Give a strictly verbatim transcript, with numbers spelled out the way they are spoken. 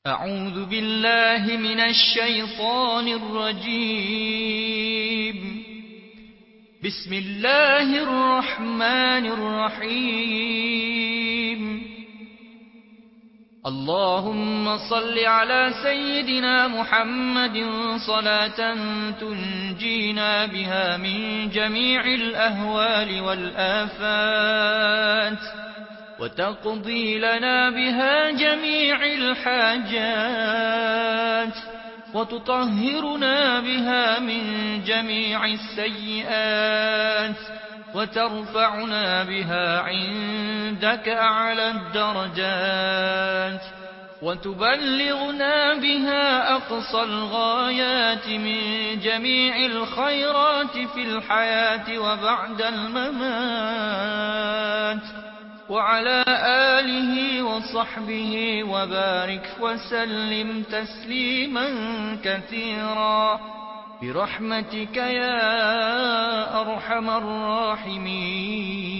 أعوذ بالله من الشيطان الرجيم. بسم الله الرحمن الرحيم. اللهم صل على سيدنا محمد صلاة تنجينا بها من جميع الأهوال والآفات وتقضي لنا بها جميع الحاجات وتطهرنا بها من جميع السيئات وترفعنا بها عندك أعلى الدرجات وتبلغنا بها أقصى الغايات من جميع الخيرات في الحياة وبعد الممات، وعلى آله وصحبه وبارك وسلم تسليما كثيرا برحمتك يا أرحم الراحمين.